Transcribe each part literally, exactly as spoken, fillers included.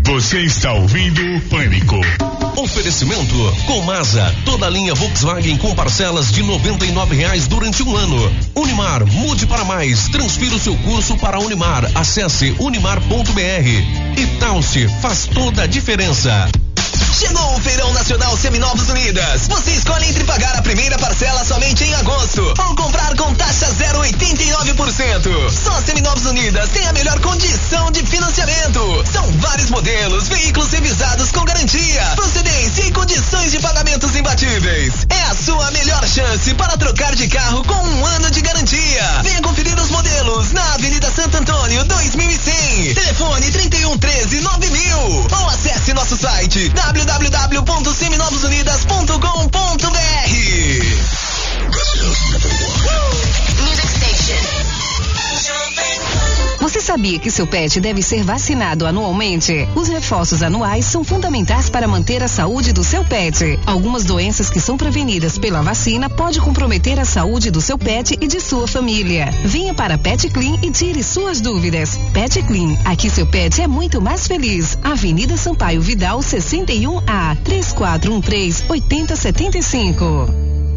Você está ouvindo o Pânico. Oferecimento Comasa, toda a linha Volkswagen com parcelas de noventa e nove reais durante um ano. Unimar, mude para mais, transfira o seu curso para Unimar, acesse unimar ponto br. E Talce, faz toda a diferença. Chegou o Feirão Nacional Seminovos Unidas. Você escolhe entre pagar a primeira parcela somente em agosto ou comprar com taxa zero vírgula oitenta e nove por cento. Só Seminovos Unidas tem a melhor condição de financiamento. São vários modelos, veículos revisados com garantia, procedência e condições de pagamentos imbatíveis. É a sua melhor chance para trocar de carro com um ano de garantia. Venha conferir os modelos na Avenida Santo Antônio dois mil e cem. Telefone trinta e um, treze, nove mil ou acesse nosso site w w w ponto seminovos unidas ponto com ponto b r. Você sabia que seu pet deve ser vacinado anualmente? Os reforços anuais são fundamentais para manter a saúde do seu pet. Algumas doenças que são prevenidas pela vacina podem comprometer a saúde do seu pet e de sua família. Venha para Pet Clean e tire suas dúvidas. Pet Clean, aqui seu pet é muito mais feliz. Avenida Sampaio Vidal, sessenta e um A, três quatro um três, oito zero sete cinco.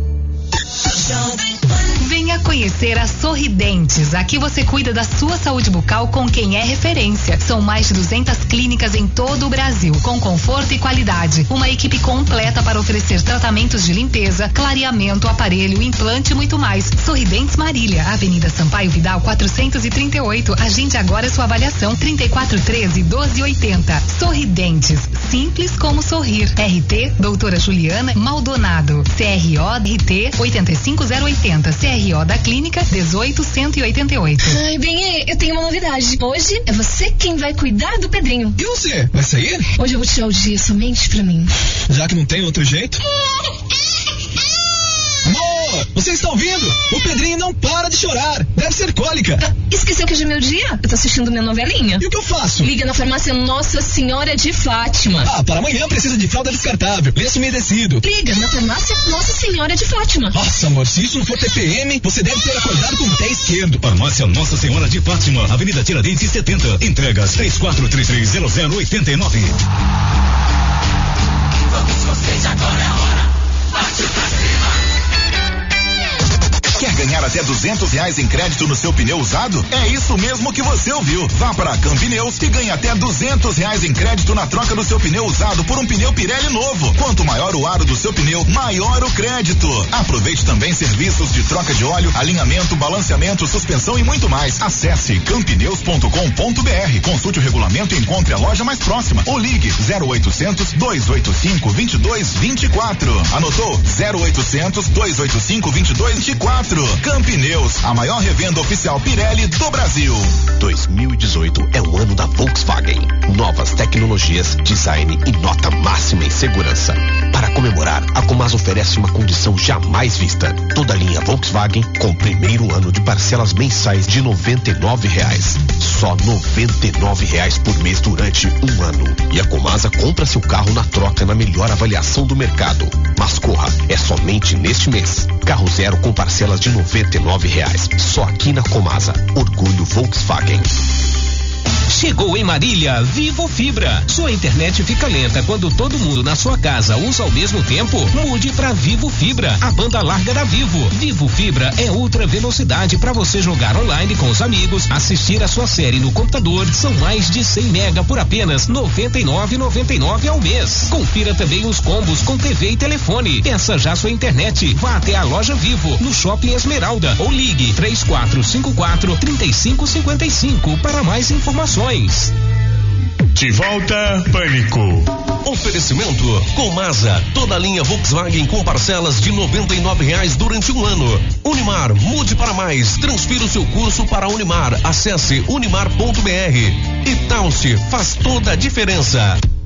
Venha conhecer a Sorridentes. Aqui você cuida da sua saúde bucal com quem é referência. São mais de duzentas clínicas em todo o Brasil, com conforto e qualidade. Uma equipe completa para oferecer tratamentos de limpeza, clareamento, aparelho, implante e muito mais. Sorridentes Marília, Avenida Sampaio Vidal quatrocentos e trinta e oito. Agende agora sua avaliação trinta e quatro, treze, doze, oitenta. Sorridentes, simples como sorrir. R T Doutora Juliana Maldonado. C R O R T oito cinco zero oito zero. C R O da Clínica dezoito cento e oitenta e oito. Ai, bem, eu tenho uma novidade. Hoje é você quem vai cuidar do Pedrinho. E você? Vai sair? Hoje eu vou tirar o dia somente pra mim. Já que não tem outro jeito? Amor, você está ouvindo? O Pedrinho não para de chorar. Deve ser cólica. Ah, esqueceu que hoje é meu dia? Eu tô assistindo minha novelinha. E o que eu faço? Liga na farmácia Nossa Senhora de Fátima. Ah, para amanhã precisa de fralda descartável, lenço umedecido. Liga na farmácia Nossa Senhora de Fátima. Nossa, amor, se isso não for T P M, você deve ter acordado com o pé esquerdo. Farmácia Nossa Senhora de Fátima, Avenida Tiradentes setenta. Entregas três quatro três três zero zero oito nove. Vamos vocês, agora é a hora. Bate pra cima. Quer ganhar até duzentos reais em crédito no seu pneu usado? É isso mesmo que você ouviu. Vá para a Campineus e ganhe até duzentos reais em crédito na troca do seu pneu usado por um pneu Pirelli novo. Quanto maior o aro do seu pneu, maior o crédito. Aproveite também serviços de troca de óleo, alinhamento, balanceamento, suspensão e muito mais. Acesse campineus ponto com ponto b r. Consulte o regulamento e encontre a loja mais próxima. Ou ligue zero oitocentos, dois oito cinco, vinte e dois, vinte e quatro. Anotou? zero oitocentos, dois oito cinco, vinte e dois, vinte e quatro. Campineus, a maior revenda oficial Pirelli do Brasil. dois mil e dezoito é o ano da Volkswagen. Novas tecnologias, design e nota máxima em segurança. Para comemorar, a Comasa oferece uma condição jamais vista. Toda a linha Volkswagen com primeiro ano de parcelas mensais de noventa e nove reais. Só noventa e nove reais por mês durante um ano. E a Comasa compra seu carro na troca na melhor avaliação do mercado. Mas corra, é somente neste mês. Carro zero com parcelas de noventa e nove reais. Só aqui na Comasa. Orgulho Volkswagen. Chegou em Marília Vivo Fibra. Sua internet fica lenta quando todo mundo na sua casa usa ao mesmo tempo? Mude para Vivo Fibra, a banda larga da Vivo. Vivo Fibra é ultra velocidade para você jogar online com os amigos, assistir a sua série no computador. São mais de cem mega por apenas noventa e nove reais e noventa e nove centavos ao mês. Confira também os combos com T V e telefone. Peça já sua internet. Vá até a loja Vivo no Shopping Esmeralda ou ligue três quatro cinco quatro, três cinco cinco cinco para mais informações. De volta, Pânico. Oferecimento Comasa, toda a linha Volkswagen com parcelas de noventa e nove reais durante um ano. Unimar, mude para mais, transfira o seu curso para Unimar, acesse unimar ponto b r. E Talce, faz toda a diferença.